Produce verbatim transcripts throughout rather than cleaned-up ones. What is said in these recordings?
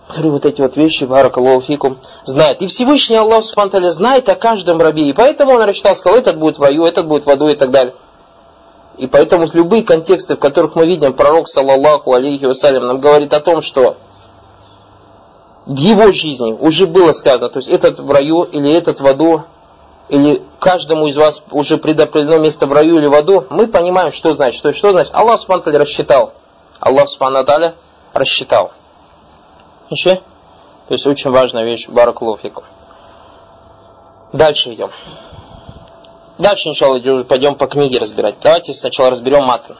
вот эти вот вещи, баракаллаху фикум, знает. И Всевышний Аллах Субхану ва Тааля знает о каждом рабе. И поэтому он рассчитал, сказал, этот будет в раю, этот будет в аду и так далее. И поэтому любые контексты, в которых мы видим, пророк, саллаллаху алейхи вассалям, нам говорит о том, что в его жизни уже было сказано, то есть этот в раю или этот в аду, или каждому из вас уже предопределено место в раю или в аду, мы понимаем, что значит. Что, что значит? Аллах Субхану ва Тааля рассчитал. Аллах Субхану ва Тааля рассчитал. Еще? То есть очень важная вещь. Баракаллаху фикум. Дальше идем. Дальше, иншаллах, пойдем по книге разбирать. Давайте сначала разберем матн.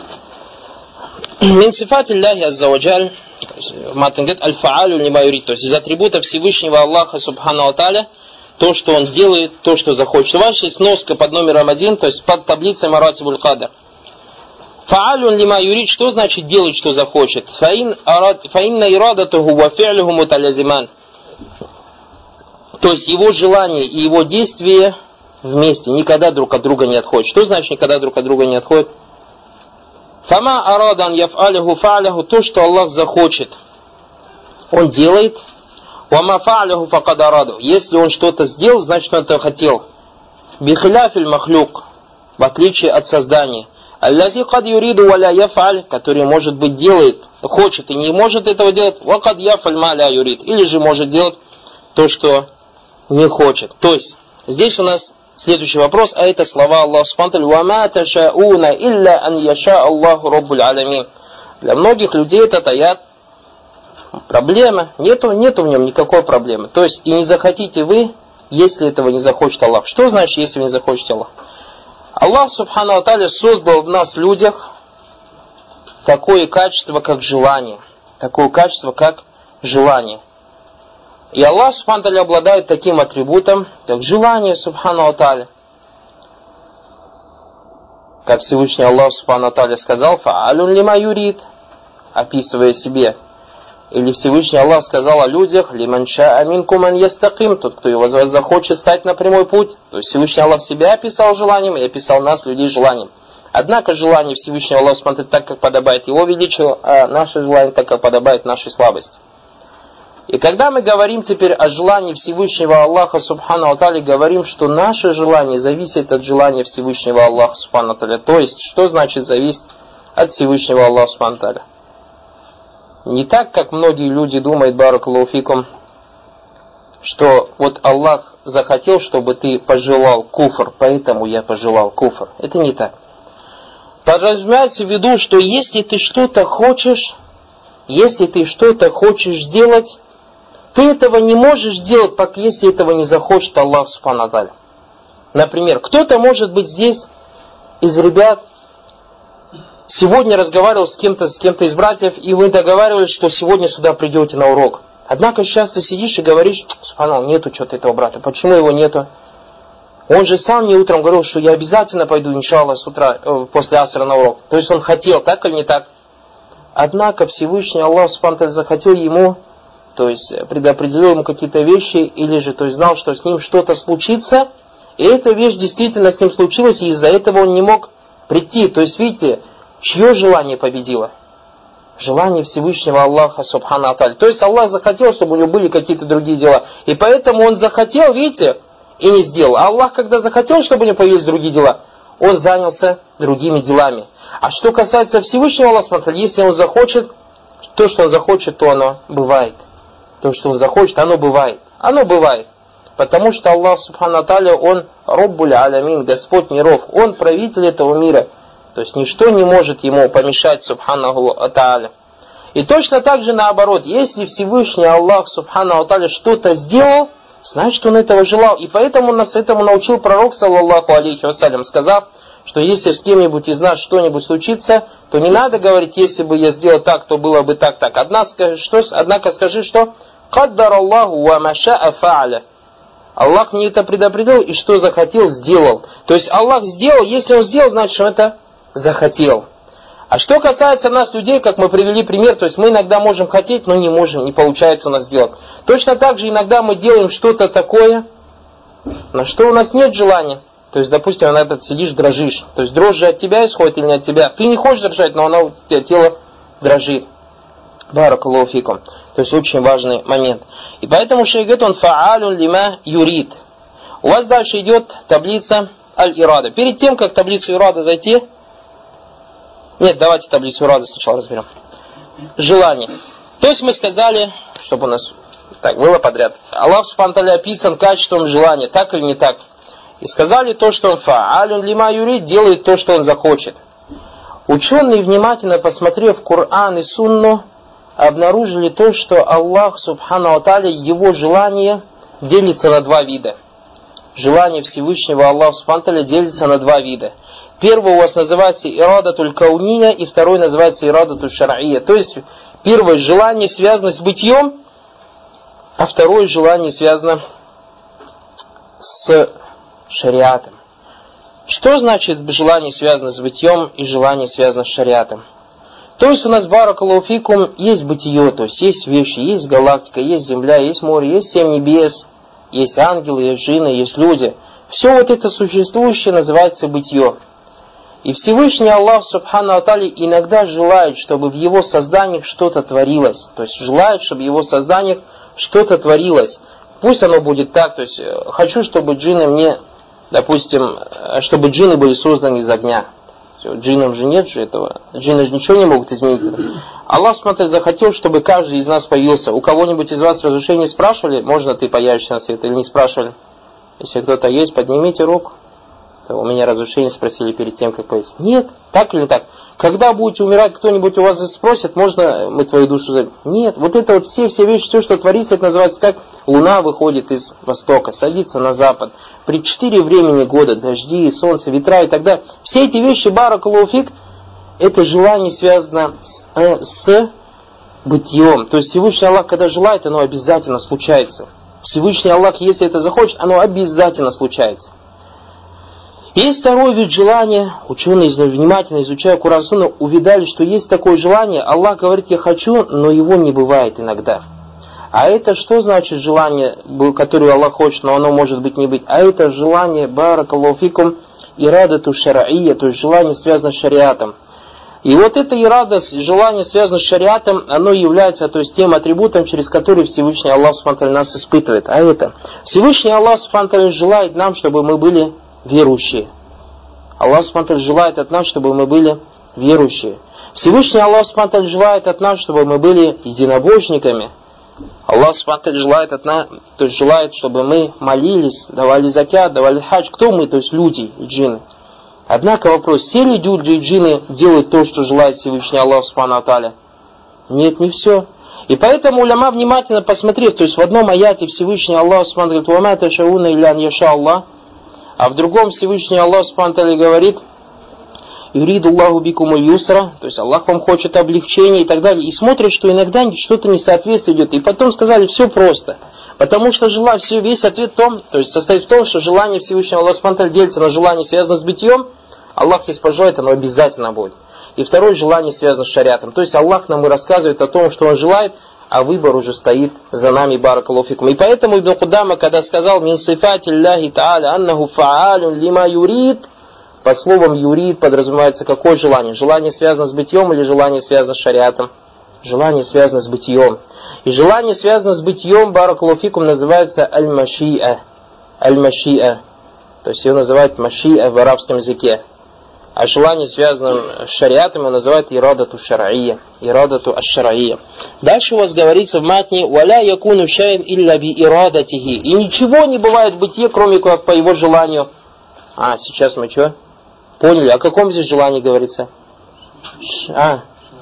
Мин сифати Аллахи азза ва джаль. Матн говорит аль-фаалю лима юрид. То есть из атрибутов Всевышнего Аллаха Субхану ва Тааля то, что он делает, то, что захочет. У вас есть носка под номером один, то есть под таблицей Маратибуль Кадр. Фаалюн лима юрид, что значит делать, что захочет? Фаинна ирадатуху ва фи'люху муталязиман. То есть его желание и его действие вместе, никогда друг от друга не отходят. Что значит никогда друг от друга не отходят? Фама арадан яф'алюху фа'ляху, то, что Аллах захочет, он делает. Вама фа'ляху факад араду. Если он что-то сделал, значит он это хотел. Бихиляфиль махлюк, в отличие от создания. Аллази кад юриду валя яфаль, который, может быть, делает, хочет и не может этого делать, вакад яфаль ма ля юрид, или же может делать то, что не хочет. То есть, здесь у нас следующий вопрос, а это слова Аллаха Субхану ва Тааля: «Ва ма ташауна илля ан яша Аллаху раббуль аламин». Для многих людей этот аят проблема, нету, нету в нем никакой проблемы. То есть, и не захотите вы, если этого не захочет Аллах. Что значит, если вы не захочете Аллах? Аллах Субхану ва Тааля создал в нас, людях, такое качество, как желание. Такое качество, как желание. И Аллах Субхану ва Тааля обладает таким атрибутом, как желание Субхану ва Тааля. Как Всевышний Аллах Субхану ва Тааля сказал: «Фа'алюн лима юрид», описывая себе. Или Всевышний Аллах сказал о людях: «Лиман ша'a минкум ан ястаким», тот, кто его захочет стать на прямой путь. То есть Всевышний Аллах себя описал желанием и описал нас, людей, желанием. Однако желание Всевышнего Аллаха смотрит так, как подобает его величию, а наше желание так, как подобает нашей слабости. И когда мы говорим теперь о желании Всевышнего Аллаха Субхану ва Тааля, говорим, что наше желание зависит от желания Всевышнего Аллаха Субхану ва Тааля. То есть, что значит зависит от Всевышнего Аллаха Субхану ва Тааля? Не так, как многие люди думают, баракаллаху фикум, что вот Аллах захотел, чтобы ты пожелал куфр, поэтому я пожелал куфр. Это не так. Подразумевается в виду, что если ты что-то хочешь, если ты что-то хочешь сделать, ты этого не можешь делать, пока если этого не захочет Аллах Субхану ва Тааля. Например, кто-то может быть здесь из ребят, сегодня разговаривал с кем-то, с кем-то из братьев, и вы договаривались, что сегодня сюда придете на урок. Однако сейчас ты сидишь и говоришь: субханаллах, нету что-то этого брата. Почему его нету? Он же сам мне утром говорил, что я обязательно пойду, иншаллах, с утра, э, после асра на урок. То есть он хотел, так или не так? Однако Всевышний Аллах Субхану ва Тааля захотел ему, то есть предопределил ему какие-то вещи, или же то есть знал, что с ним что-то случится, и эта вещь действительно с ним случилась, и из-за этого он не мог прийти. То есть, видите, чье желание победило? Желание Всевышнего Аллаха Субхану ва Тааля. То есть Аллах захотел, чтобы у него были какие-то другие дела. И поэтому он захотел, видите, и не сделал. А Аллах, когда захотел, чтобы у него появились другие дела, он занялся другими делами. А что касается Всевышнего Аллаха Субхану ва Тааля, если он захочет, то, что он захочет, то оно бывает. То, что он захочет, оно бывает. Оно бывает. Потому что Аллах Субхану ва Тааля, он Раббуль Аламин, Господь миров. Он правитель этого мира. То есть ничто не может ему помешать, Субханаху ва Тааля. И точно так же наоборот, если Всевышний Аллах Субхану ва Тааля что-то сделал, значит он этого желал. И поэтому нас этому научил пророк, саллаллаху алейхи вассалям, сказав, что если с кем-нибудь из нас что-нибудь случится, то не надо говорить: если бы я сделал так, то было бы так, так. Однако, что, однако скажи, что «Каддар Аллаху ва маша'a фа'аля». Аллах мне это предопределил, и что захотел, сделал. То есть Аллах сделал, если он сделал, значит, что это захотел. А что касается нас, людей, как мы привели пример, то есть мы иногда можем хотеть, но не можем, не получается у нас сделать. Точно так же иногда мы делаем что-то такое, на что у нас нет желания. То есть, допустим, иногда ты сидишь, дрожишь. То есть дрожь же от тебя исходит или не от тебя. Ты не хочешь дрожать, но она у тебя тело дрожит. Баракаллаху фикум. То есть очень важный момент. И поэтому шейх говорит, он фа'алун лима юрид. У вас дальше идет таблица аль-ирада. Перед тем, как таблицу ирада зайти, нет, давайте таблицу ирада сначала разберем. Желание. То есть мы сказали, чтобы у нас так было подряд. Аллах субхану ва тааля описан качеством желания, так или не так. И сказали то, что он фа'алун лима юрид, делает то, что он захочет. Ученые, внимательно посмотрев Коран и Сунну, обнаружили то, что Аллах субхану ва тааля, его желание делится на два вида. Желание Всевышнего Аллаха субхану ва тааля делится на два вида. Первый у вас называется ирадатуль кауния, и второй называется ирадатуль шар'ия. То есть первое желание связано с бытием, а второе желание связано с шариатом. Что значит желание связано с бытием и желание связано с шариатом? То есть у нас, баракаллаху фикум, есть бытие, то есть есть вещи, есть галактика, есть земля, есть море, есть семь небес, есть ангелы, есть джинны, есть люди. Все вот это существующее называется бытие. И Всевышний Аллах субхану ва тааля иногда желает, чтобы в его созданиях что-то творилось. То есть желает, чтобы в его созданиях что-то творилось. Пусть оно будет так, то есть хочу, чтобы джинны мне, допустим, чтобы джинны были созданы из огня. Джиннам же нет же этого. Джинны же ничего не могут изменить. Аллах смотрит, захотел, чтобы каждый из нас появился. У кого-нибудь из вас разрешение спрашивали, можно ты появишься на свет, или не спрашивали? Если кто-то есть, поднимите руку. То у меня разрешение спросили перед тем, как появиться. Нет, так или не так? Когда будете умирать, кто-нибудь у вас спросит, можно мы твою душу заберем? Нет, вот это вот все, все вещи, все, что творится, это называется как луна выходит из востока, садится на запад. При четыре времени года, дожди, солнце, ветра и так далее. Все эти вещи, баракаллаху фик, это желание связано с, э, с бытием. То есть Всевышний Аллах, когда желает, оно обязательно случается. Всевышний Аллах, если это захочет, оно обязательно случается. Есть второй вид желания. Ученые, внимательно изучая Куран Сунну, увидали, что есть такое желание. Аллах говорит, я хочу, но его не бывает иногда. А это что значит желание, которое Аллах хочет, но оно может быть не быть? А это желание, баракаллаху фикум, ирадату шар'ия, то есть желание связано с шариатом. И вот это ирада, желание связано с шариатом, оно является, то есть, тем атрибутом, через который Всевышний Аллах субхану ва тааля нас испытывает. А это Всевышний Аллах субхану ва тааля желает нам, чтобы мы были верующие. Аллах субхану ва тааля желает от нас, чтобы мы были верующие. Всевышний Аллах субхану ва тааля желает от нас, чтобы мы были единобожниками. Аллах субхану ва тааля желает от нас, то есть желает, чтобы мы молились, давали закят, давали хадж. Кто мы? То есть люди и джинны. Однако вопрос, все ли люди и джинны делают то, что желает Всевышний Аллах субхану ва тааля? Нет, не все. И поэтому уляма, внимательно посмотрев, то есть в одном аяте Всевышний Аллах субхану ва тааля говорит, «Ва ма ташауна илля ан яша Аллах», а в другом Всевышний Аллах субхану ва тааля говорит, «Юриду Аллаху бикумуль юсра», то есть Аллах вам хочет облегчения и так далее. И смотрит, что иногда что-то несоответствие идет. И потом сказали, все просто. Потому что желание, все, весь ответ в том, то есть состоит в том, что желание Всевышнего Аллаха субхану ва тааля делится на желание, связанное с бытием. Аллах, если пожелает, оно обязательно будет. И второе желание связано с шариатом. То есть Аллах нам и рассказывает о том, что Он желает, а выбор уже стоит за нами, баракаллаху фикум. И поэтому Ибн Кудама, когда сказал «Мин сифати Аллахи та'аля аннаху фа'алюн лима юрид», под словом юрид подразумевается какое желание? Желание связано с бытием или желание связано с шариатом? Желание связано с бытием. И желание связано с бытием, баракаллаху фикум, называется аль-маши'a. Аль-маши'a. То есть его называют маши'a в арабском языке. А желание, связанное с шариатом, его называют ирадату шар'ия. Ирадату аш-шар'ия. Дальше у вас говорится в матне «Валя якуну шайн илля би ирадатихи». И ничего не бывает в бытие, кроме как по его желанию. А, сейчас мы что? Поняли? О каком здесь желании говорится? Ш, а,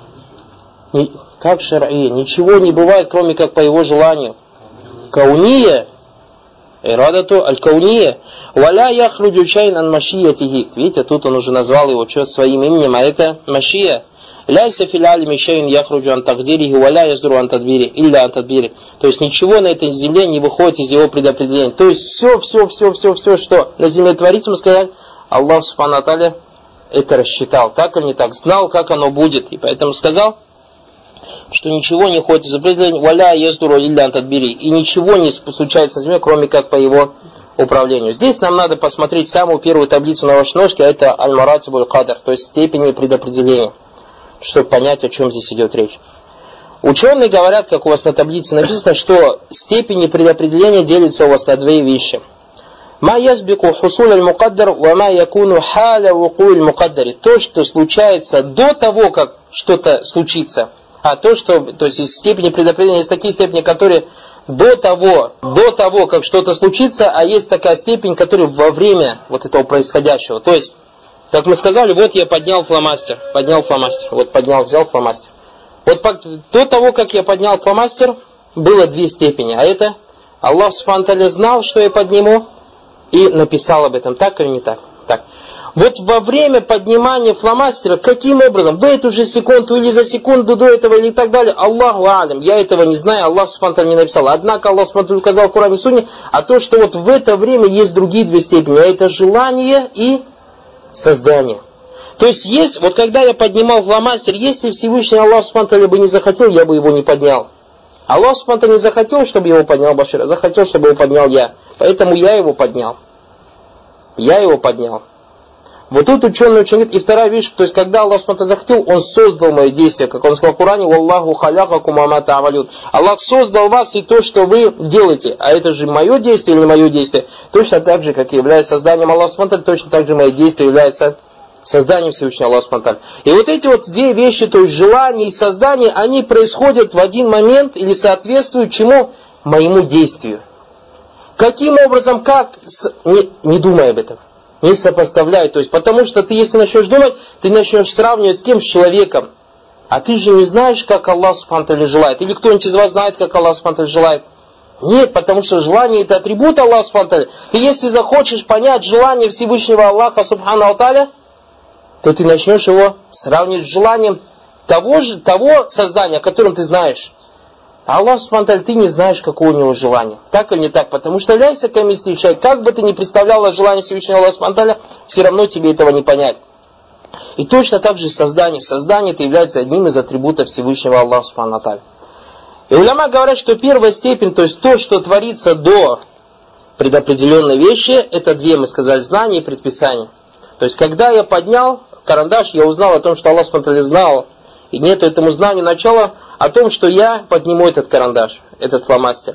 не, как шар'ия? Ничего не бывает, кроме как по его желанию. Кауния. Ирадату аль-кауния. Валя яхруджу шайн ан машиятихи. Видите, тут он уже назвал его что своим именем, а это машия. Ляйса фил алими шайн яхруджу ан тагдирихи, валя яздуру ан тадбири, илля ан тадбири. То есть ничего на этой земле не выходит из его предопределения. То есть все, все, все, все, все, что на земле творится, мы сказали, Аллах субхану ва тааля это рассчитал. Так или не так? Знал, как оно будет. И поэтому сказал, что ничего не ходит из определения, валя яздуру илля ан тадбири. И ничего не случается на земле, кроме как по его управлению. Здесь нам надо посмотреть самую первую таблицу на вашей ножке, а это аль-маратибуль кадр, то есть степени предопределения, чтобы понять, о чем здесь идет речь. Ученые говорят, как у вас на таблице написано, что степени предопределения делятся у вас на две вещи. Ма язбику хусуль аль-мукаддар ва ма якуну халя вукуль мукаддари. То, что случается до того, как что-то случится. А то, что, то есть из степени предопределения есть такие степени, которые до того, до того, как что-то случится, а есть такая степень, которая во время вот этого происходящего. То есть, как мы сказали, вот я поднял фломастер, поднял фломастер, вот поднял, взял фломастер. Вот до того, как я поднял фломастер, было две степени. А это Аллах Субхану ва Тааля знал, что я подниму, и написал об этом. Так или не так? Так. Вот во время поднимания фломастера, каким образом? В эту же секунду или за секунду до этого или так далее? Аллаху алям. Я этого не знаю, Аллах Субхану ва Тааля не написал. Однако Аллах Субхану ва Тааля указал в Коране и Сунне, а то, что вот в это время есть другие две степени. А это желание и создание. То есть, есть, вот когда я поднимал фломастер, если Всевышний Аллах Субхану ва Тааля бы не захотел, я бы его не поднял. Аллах Субхану ва Тааля не захотел, чтобы его поднял Башир, а захотел, чтобы его поднял я. Поэтому я его поднял. Я его поднял. Вот тут ученый очень говорит. И вторая вещь, то есть, когда Аллах Субхану ва Тааля захотел, Он создал мои действия. Как Он сказал в Коране, «Валлаху халяхакум ама та'амалюн». Аллах создал вас и то, что вы делаете. А это же мое действие или не мое действие? Точно так же, как и является созданием Аллаха Субхану ва Тааля, точно так же мои действия являются созданием Всевышнего Аллаха Субхану ва Тааля. И вот эти вот две вещи, то есть желание и создание, они происходят в один момент или соответствуют чему? Моему действию. Каким образом, как? Не, не думай об этом. Не сопоставляй. То есть, потому что ты, если начнешь думать, ты начнешь сравнивать с кем? С человеком. А ты же не знаешь, как Аллах Субхану ва Тааля желает. Или кто-нибудь из вас знает, как Аллах Субхану ва Тааля желает? Нет, потому что желание это атрибут Аллаха Субхану ва Тааля. И если захочешь понять желание Всевышнего Аллаха Субхану ва Тааля, то ты начнешь его сравнивать с желанием того же, того создания, о котором ты знаешь. А Аллах Субхану ва Тааля, ты не знаешь, какое у него желание. Так или не так? Потому что ляйся камисли человек, как бы ты ни представлял желание Всевышнего Аллаха Субхану ва Тааля, все равно тебе этого не понять. И точно так же создание. Создание это является одним из атрибутов Всевышнего Аллаха Субхану ва Тааля. И уляма говорят, что первая степень, то есть то, что творится до предопределенной вещи, это две, мы сказали, знания и предписания. То есть, когда я поднял карандаш, я узнал о том, что Аллах Субхану ва Тааля знал, и нет этому знанию начала о том, что я подниму этот карандаш, этот фломастер.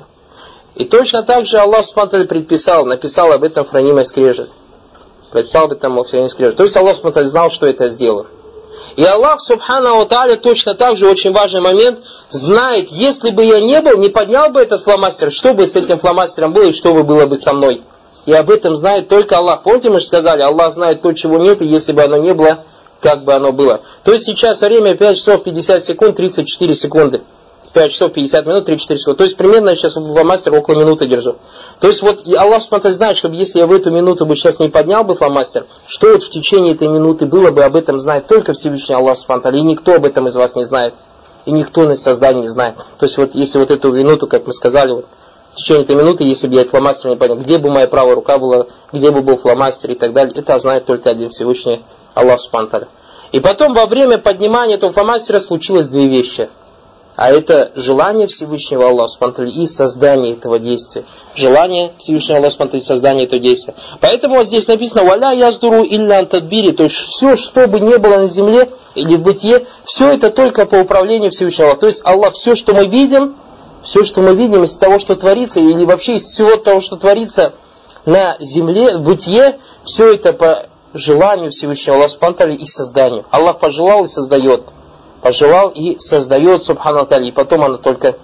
И точно так же Аллах Субхану ва Тааля предписал, написал об этом в хранимой скрежет. Предписал об этом в хранимой скрежет. То есть Аллах Субхану ва Тааля знал, что это сделаю. И Аллах Субхану ва Тааля точно так же, очень важный момент, знает, если бы я не был, не поднял бы этот фломастер, что бы с этим фломастером было и что бы было бы со мной. И об этом знает только Аллах. Помните, мы же сказали, Аллах знает то, чего нет, и если бы оно не было, как бы оно было. То есть сейчас время пять часов пятьдесят секунд, тридцать четыре секунды. пять часов пятьдесят минут, тридцать четыре секунды. То есть примерно я сейчас фломастер около минуты держу. То есть вот Аллах Субхану ва Тааля знает, чтобы если я в эту минуту бы сейчас не поднял бы фломастер, что вот в течение этой минуты было бы, об этом знает только Всевышний Аллах Субхану ва Тааля. И никто об этом из вас не знает. И никто на создании не знает. То есть вот если вот эту минуту, как мы сказали, вот, в течение этой минуты, если бы я этот фломастер не поднял, где бы моя правая рука была, где бы был фломастер и так далее, это знает только один Всевышний Аллах Субхану ва Тааля. И потом во время поднимания этого фломастера случилось две вещи. А это желание Всевышнего Аллаха Субхану ва Тааля и создание этого действия. Желание Всевышнего Аллаха Субхану ва Тааля и создание этого действия. Поэтому вот здесь написано «Валя яздуру илля антадбири». То есть все, что бы ни было на земле или в бытие, все это только по управлению Всевышнего Аллаха. То есть Аллах, все, что мы видим, все, что мы видим из того, что творится, или вообще из всего того, что творится на земле, в бытие, все это по желанию Всевышнего Аллаха Субхану ва Тааля и созданию. Аллах пожелал и создает. Пожелал и создает Субхану ва Тааля. И потом оно только...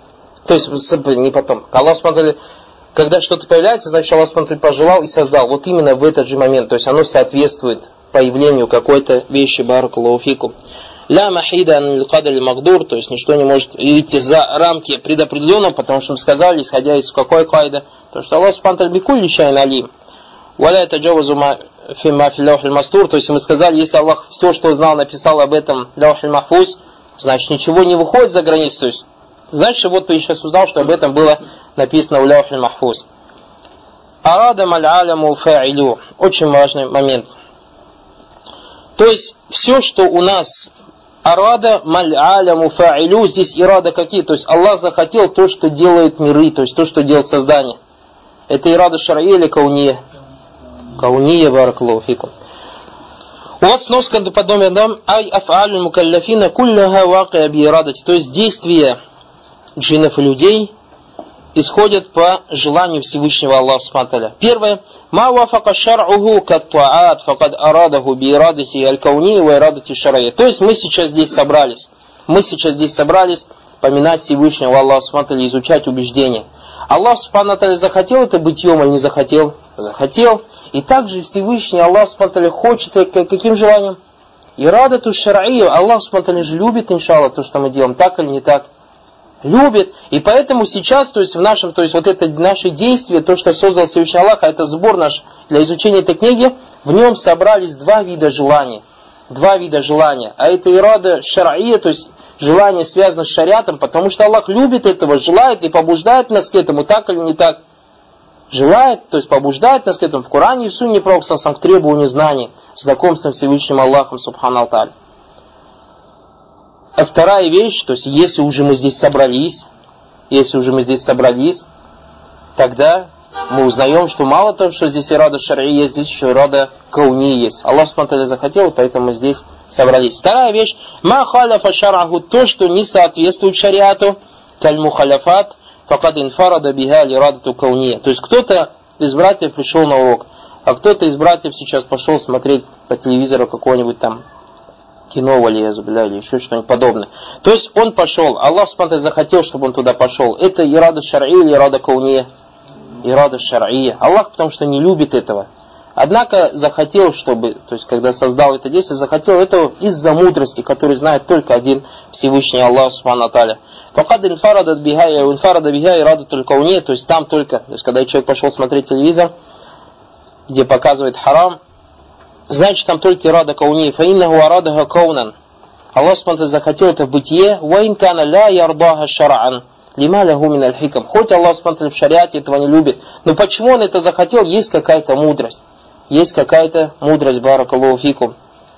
То есть, не потом. Аллах Субхану ва Тааля, когда что-то появляется, значит Аллах Субхану ва Тааля пожелал и создал. Вот именно в этот же момент. То есть оно соответствует появлению какой-то вещи. Баракаллаху фикум. Ля махида ан кадри магдур. То есть ничто не может выйти за рамки предопределенного, потому что мы сказали, исходя из какой кайда. То что Аллах Субхану ва Тааля бикулли шайин алим. Валя таджавазу ма фимма фи лаухиль мастур. То есть мы сказали, если Аллах все, что знал, написал об этом лаухиль махфуз, значит ничего не выходит за границу. То есть, значит, вот ты сейчас узнал, что об этом было написано в лаухиль махфуз. Арада маль аляму фа'илю. Очень важный момент. То есть все, что у нас арада маль аляму фа'илю, здесь ирада какие? То есть Аллах захотел то, что делает миры, то есть то, что делает создание. Это ирада шар'ия или кауния? Кауния, баракаллаху фикум. У вас сноска по доме дам ай аф'алю мукалляфина кулляха вакия би ирадати. То есть действия джиннов и людей исходят по желанию Всевышнего Аллаха субхану ва тааля. Первое. Ма вафака шар'уху каттаат факад арадаху би ирадати аль-кауни ва ирадати шар'ия. То есть мы сейчас здесь собрались. Мы сейчас здесь собрались поминать Всевышнего Аллаха субхану ва тааля, изучать убеждения. Аллах субхану ва тааля захотел это бытием или не захотел? Захотел. И также Всевышний Аллах субхану ва тааля хочет, каким желанием? Ирадату шар'ию. Аллах субхану ва тааля же любит, иншаллах, то, что мы делаем, так или не так? Любит. И поэтому сейчас, то есть в нашем, то есть вот это наше действие, то, что создал Всевышний Аллах, а это сбор наш для изучения этой книги, в нем собрались два вида желания. Два вида желания. А это ирада шар'ия, то есть желание связано с шариатом, потому что Аллах любит этого, желает и побуждает нас к этому, так или не так? Желает, то есть побуждает нас к этому. В Коране и в Сунне Пророк сам к требованию знаний, знакомством с Всевышним Аллахом субхану ва тааля. А вторая вещь, то есть если уже мы здесь собрались, если уже мы здесь собрались, тогда мы узнаем, что мало того, что здесь ирада шар'и есть, здесь еще ирада кауни есть. Аллах субхану ва тааля захотел, поэтому мы здесь собрались. Вторая вещь, ма халяфа шар'аху, то, что не соответствует шариату, каль мухаляфат, факад инфарада биха ирадату кауния. То есть кто-то из братьев пришел на урок, а кто-то из братьев сейчас пошел смотреть по телевизору какое-нибудь там кино, валиязу билля, или еще что-нибудь подобное. То есть он пошел, Аллах субхану ва тааля захотел, чтобы он туда пошел. Это ирада шар'и или ирада кауния? Ирада шар'ия. Аллах, потому что не любит этого. Однако захотел, чтобы, то есть когда создал это действие, захотел этого из-за мудрости, которую знает только один Всевышний Аллах субхану ва тааля. Факад инфарада биха инфарада биха ирадатуль кауния, то есть там только, то есть когда человек пошел смотреть телевизор, где показывает харам, значит там только ирада кауния. Фаиннаху арадаха каунан. Аллах субхану ва тааля захотел это в бытие. Ва ин кана ла ярдаха шар'ан. Лима лаху мин аль-хикам. Хоть Аллах субхану ва тааля в шариате этого не любит, но почему он это захотел? Есть какая-то мудрость. Есть какая-то мудрость, баракаллаху фикум.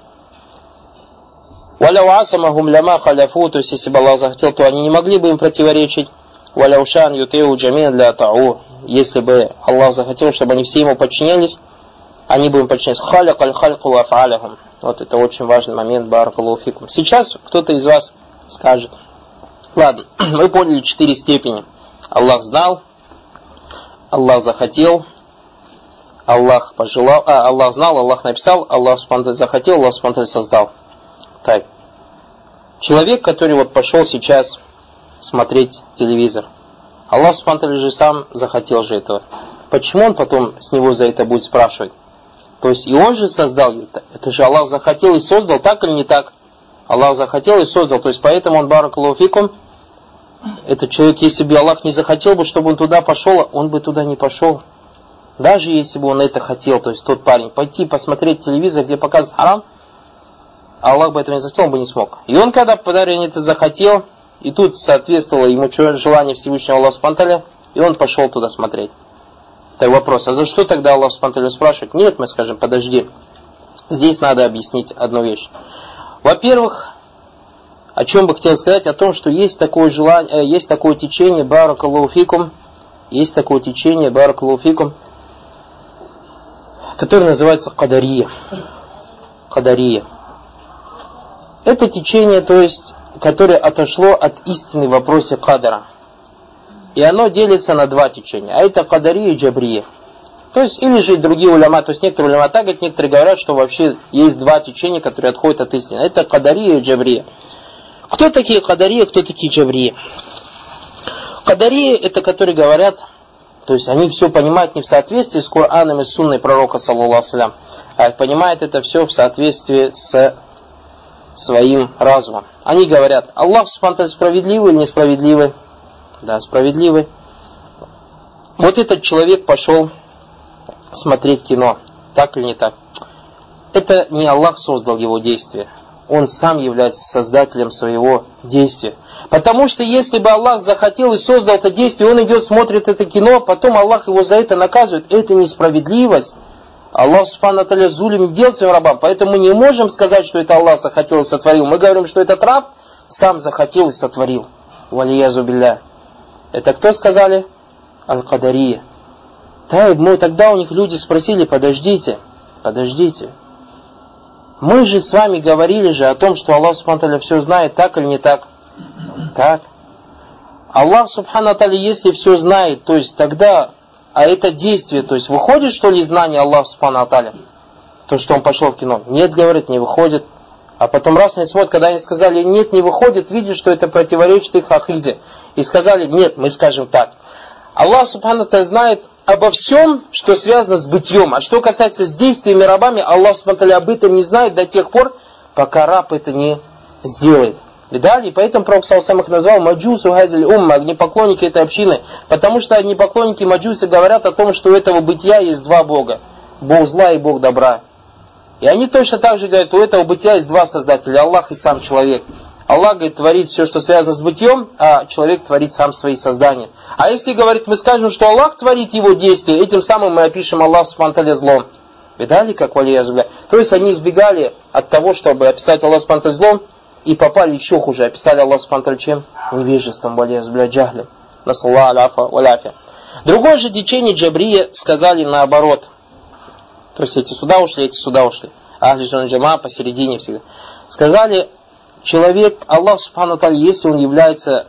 Валяу асамахум ляма халяфу, то есть если бы Аллах захотел, то они не могли бы им противоречить. Валяу шан ютеу джамин для тау. Если бы Аллах захотел, чтобы они все ему подчинялись, они бы им подчинялись. Халяк аль-хальку аф'алахум. Вот это очень важный момент, баракаллаху фикум. Сейчас кто-то из вас скажет: ладно, мы поняли четыре степени. Аллах знал, Аллах захотел, Аллах пожелал, а, Аллах знал, Аллах написал, Аллах субхану ва тааля захотел, Аллах субхану ва тааля создал. Так. Человек, который вот пошел сейчас смотреть телевизор, Аллах субхану ва тааля же сам захотел же этого. Почему он потом с него за это будет спрашивать? То есть и он же создал это. Это же Аллах захотел и создал, так или не так? Аллах захотел и создал. То есть поэтому он, баракаллаху фикум, этот человек, если бы Аллах не захотел бы, чтобы он туда пошел, он бы туда не пошел. Даже если бы он это хотел, то есть тот парень, пойти посмотреть телевизор, где показывают харам, Аллах бы этого не захотел, он бы не смог. И он, когда парень это захотел, и тут соответствовало ему желание Всевышнего Аллаха субхану ва тааля, и он пошел туда смотреть. Так вопрос, а за что тогда Аллах субхану ва тааля спрашивает? Нет, мы скажем, подожди. Здесь надо объяснить одну вещь. Во-первых, о чем бы хотел сказать, о том, что есть такое желание, есть такое течение, баракаллаху фикум, есть такое течение, баракаллаху фикум, которое называется кадария. Кадария. Это течение, то есть, которое отошло от истины в вопросе кадара. И оно делится на два течения. А это кадария и джабрия. То есть, или же другие уляма, то есть некоторые уляма так говорят, некоторые говорят, что вообще есть два течения, которые отходят от истины. Это кадария и джабрия. Кто такие кадария, кто такие джабрия? Кадария это которые говорят, то есть они все понимают не в соответствии с Кораном и Сунной пророка, саллаллаху алейхи ва саллям, а понимают это все в соответствии с своим разумом. Они говорят: Аллах субхану ва тааля справедливый или несправедливый? Да, справедливый. Вот этот человек пошел смотреть кино, так или не так? Это не Аллах создал его действие. Он сам является создателем своего действия. Потому что если бы Аллах захотел и создал это действие, он идет, смотрит это кино, потом Аллах его за это наказывает. Это несправедливость. Аллах субхану ва тааля зулим не делает своим рабам. Поэтому мы не можем сказать, что это Аллах захотел и сотворил. Мы говорим, что этот раб сам захотел и сотворил. Валиязу билля. Это кто сказали? Аль-Кадария. Ну, тогда у них люди спросили: подождите, подождите. Мы же с вами говорили же о том, что Аллах Субхану ва Тааля все знает, так или не так? Так. Аллах Субхану ва Тааля, если все знает, то есть тогда, а это действие, то есть выходит, что ли, знание Аллаха Субхану ва Тааля? То, что он пошел в кино. Нет, говорит, не выходит. А потом раз они смотрят, когда они сказали, нет, не выходит, видят, что это противоречит их акиде. И сказали, нет, мы скажем так. Аллах Субхану ва Тааля знает обо всем, что связано с бытием. А что касается с действиями рабами, Аллах Субхану ва Тааля об этом не знает до тех пор, пока раб это не сделает. Видали? И поэтому Пророк саллаллаху алейхи ва саллям их назвал маджусу хазиль умма, огнепоклонники этой общины. Потому что огнепоклонники маджусы говорят о том, что у этого бытия есть два Бога. Бог зла и Бог добра. И они точно так же говорят, у этого бытия есть два создателя, Аллах и сам человек. Аллах, говорит, творит все, что связано с бытием, а человек творит сам свои создания. А если, говорит, мы скажем, что Аллах творит его действия, этим самым мы опишем Аллах Субхану ва Тааля злом. Видали, как валиязубля? То есть они избегали от того, чтобы описать Аллах Субхану ва Тааля злом, и попали еще хуже. Описали Аллах Субхану ва Тааля чем? Невежеством, валиязубля, джахлем. Насаллаху аляфа валяфя. Другое же течение Джабрия сказали наоборот. То есть эти сюда ушли, эти сюда ушли. Ахли сунна джама посередине всегда. Сказали, человек, Аллах Субхану ва Тааля, если он является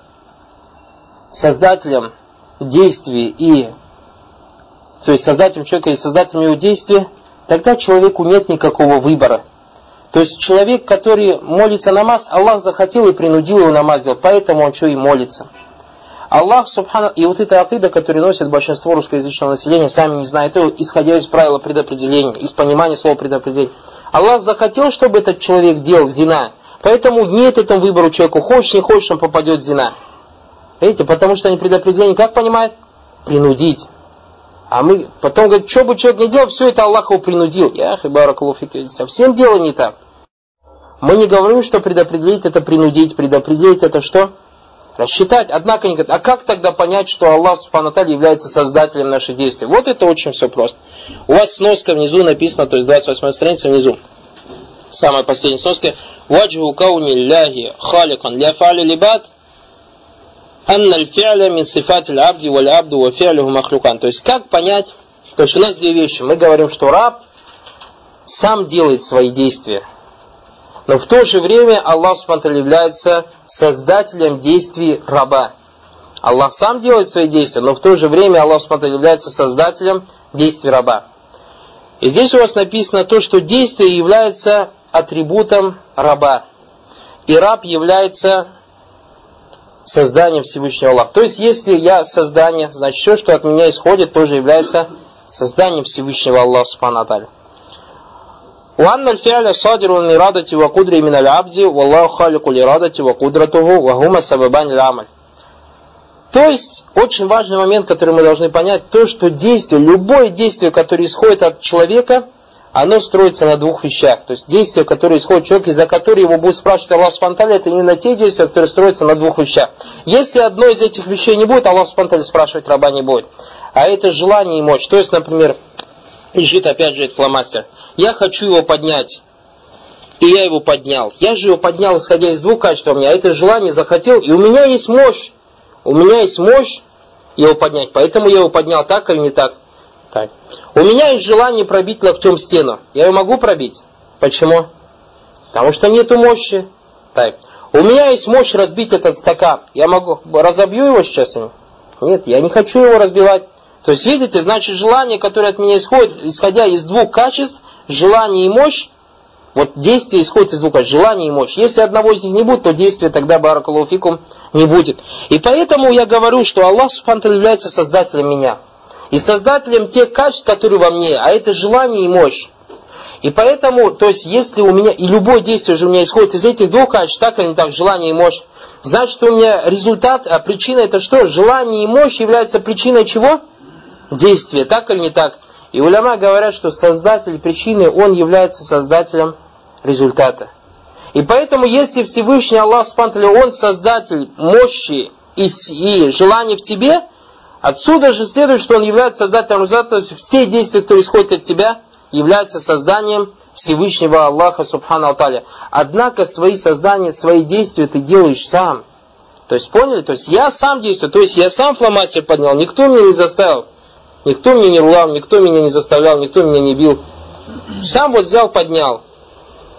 создателем действий и, то есть создателем человека и создателем его действия, тогда человеку нет никакого выбора. То есть человек, который молится намаз, Аллах захотел и принудил его намаз делать, поэтому он что и молится. Аллах Субхану... И вот эта акида, которую носит большинство русскоязычного населения, сами не знают его, исходя из правила предопределения, из понимания слова предопределения. Аллах захотел, чтобы этот человек делал зина, поэтому нет этому выбору человеку, хочешь, не хочешь, он попадет в зина. Видите, потому что они предопределение как понимают? Принудить. А мы потом говорим, что бы человек не делал, все это Аллах его принудил. Ях, и баракаллаху фики, совсем дело не так. Мы не говорим, что предопределить это принудить, предопределить это что? Рассчитать. Однако они говорят, а как тогда понять, что Аллах Субхану ва Тааля является создателем наших действий? Вот это очень все просто. У вас сноска внизу написано, то есть двадцать восьмая страница внизу. Самая последняя сноска. Ваджху кауни ляхи халикан ля фали либад анна аль-фи'ля мин сифати аль-абди валь-абду ва фи'люху махлюкан. То есть как понять, то есть у нас две вещи. Мы говорим, что раб сам делает свои действия. Но в то же время Аллах Субхану ва Тааля является создателем действий раба. Аллах сам делает свои действия, но в то же время Аллах Субхану ва Тааля является создателем действий раба. И здесь у вас написано то, что действие является атрибутом раба. И раб является созданием Всевышнего Аллаха. То есть, если я создание, значит, все, что от меня исходит, тоже является созданием Всевышнего Аллаха Субхану ва Тааля. وأن الفعل صادر من إرادة وقدرة من العبد والله خالق الإرادة وقدرته وهما سببان العمل. То есть, очень важный момент, который мы должны понять, то, что действие, любое действие, которое исходит от человека, оно строится на двух вещах. То есть, действие, которое исходит от человека, из-за которого его будет спрашивать Аллах Субхану ва Тааля, это именно те действия, которые строятся на двух вещах. Если одно из этих вещей не будет, Аллах Субхану ва Тааля спрашивать раба не будет. А это желание и мощь. То есть, например, лежит опять же этот фломастер. Я хочу его поднять. И я его поднял. Я же его поднял, исходя из двух качеств у меня. А это желание захотел. И у меня есть мощь. У меня есть мощь его поднять. Поэтому я его поднял так или не так? Так. У меня есть желание пробить локтем стену. Я ее могу пробить? Почему? Потому что нету мощи. Так. У меня есть мощь разбить этот стакан. Я могу, разобью его сейчас? Нет, я не хочу его разбивать. То есть, видите, значит, желание, которое от меня исходит, исходя из двух качеств, желание и мощь, вот действие исходит из двух качеств, желание и мощь. Если одного из них не будет, то действия тогда, баракаллаху фикум, не будет. И поэтому я говорю, что Аллах Субхану ва Тааля является создателем меня. И создателем тех качеств, которые во мне, а это желание и мощь. И поэтому, то есть, если у меня, и любое действие же у меня исходит из этих двух качеств, так или не так, желание и мощь, значит, у меня результат, а причина это что? Желание и мощь являются причиной чего? Действия, так или не так? И уляма говорят, что создатель причины, он является создателем результата. И поэтому, если Всевышний Аллах Субхану ва Тааля, он создатель мощи и, и желаний в тебе, отсюда же следует, что он является создателем результата, то есть все действия, которые исходят от тебя, являются созданием Всевышнего Аллаха Субхану ва Тааля. Однако свои создания, свои действия ты делаешь сам. То есть, поняли? То есть, я сам действую, то есть, я сам фломастер поднял, никто меня не заставил. Никто меня не ругал, никто меня не заставлял, никто меня не бил. Сам вот взял, поднял.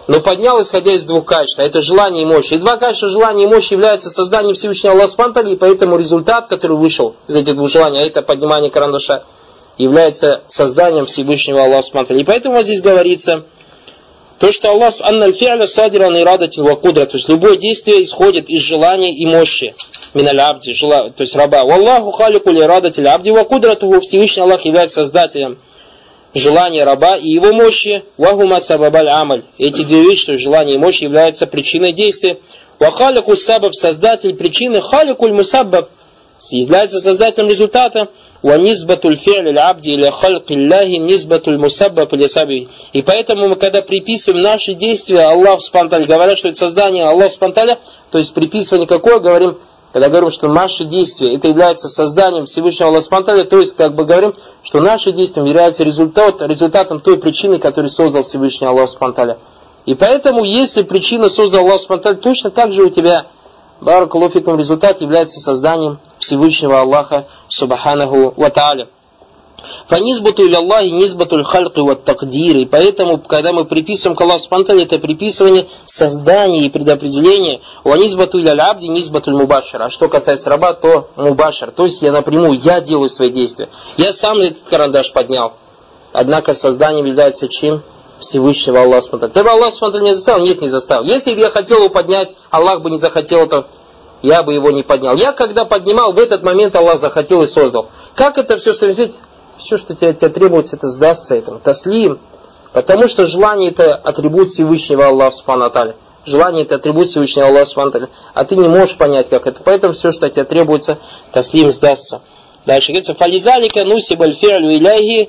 но поднял, исходя из двух качеств. Это желание и мощь. И два качества желания и мощи являются созданием Всевышнего Аллаха субхану ва тааля, и поэтому результат, который вышел из этих двух желаний, а это поднимание карандаша, является созданием Всевышнего Аллаха субхану ва тааля. И поэтому вот здесь говорится, то, что Аллах анналь фи'ля садиран ирадатин ва кудра, то есть любое действие исходит из желания и мощи. Миналь абди, то есть раба. Валлаху халику ли ирадатиль абди ва кудратуху, Всевышний Аллах является создателем желания раба и его мощи. Вахума сабабаль амаль. Эти две вещи, то есть желание и мощь, являются причиной действия. Ва халику сабаб, создатель причины, халикуль мусаббаб, является создателем результата. Ва низбатуль фи'ль абди или халкилляхи низбатуль мусаббаб или саби. И поэтому мы, когда приписываем наши действия Аллаху субхану ва тааля, говорят, что это создание Аллаха субхану ва тааля, то есть приписывание какое, говорим, когда говорим, что наши действия, это является созданием Всевышнего Аллаха субхану ва тааля, то есть как бы говорим, что наши действия являются результат, результатом той причины, которую создал Всевышний Аллах субхану ва тааля. И поэтому, если причина создал Аллах субхану ва тааля, точно так же у тебя, баракаллаху фикум, результат является созданием Всевышнего Аллаха субханаху ва тааля. Фанизбату иля Аллахи низбатуль хальки ва такдир. И поэтому, когда мы приписываем к Аллаху субхану ва тааля, это приписывание создания и предопределения. Ва низбату иля абди низбатуль мубашир. А что касается раба, то мубашир. То есть я напрямую, я делаю свои действия. Я сам этот карандаш поднял. Однако созданием является чем? Всевышнего Аллаха субхану ва тааля. Ты бы Аллах субхану ва тааля меня заставил? Нет, не заставил. Если бы я хотел его поднять, Аллах бы не захотел, то я бы его не поднял. Я когда поднимал, в этот момент Аллах захотел и создал. Как это все совместить? Все, что тебе, тебе требуется, это сдастся этому. Таслим. Потому что желание это атрибут Всевышнего Аллаха субхану ва тааля. Желание это атрибут Всевышнего Аллаха субхану ва тааля. А ты не можешь понять, как это. Поэтому все, что тебе требуется, таслим, сдастся. Дальше говорится, фализалика нусибаль фи'лю иляхи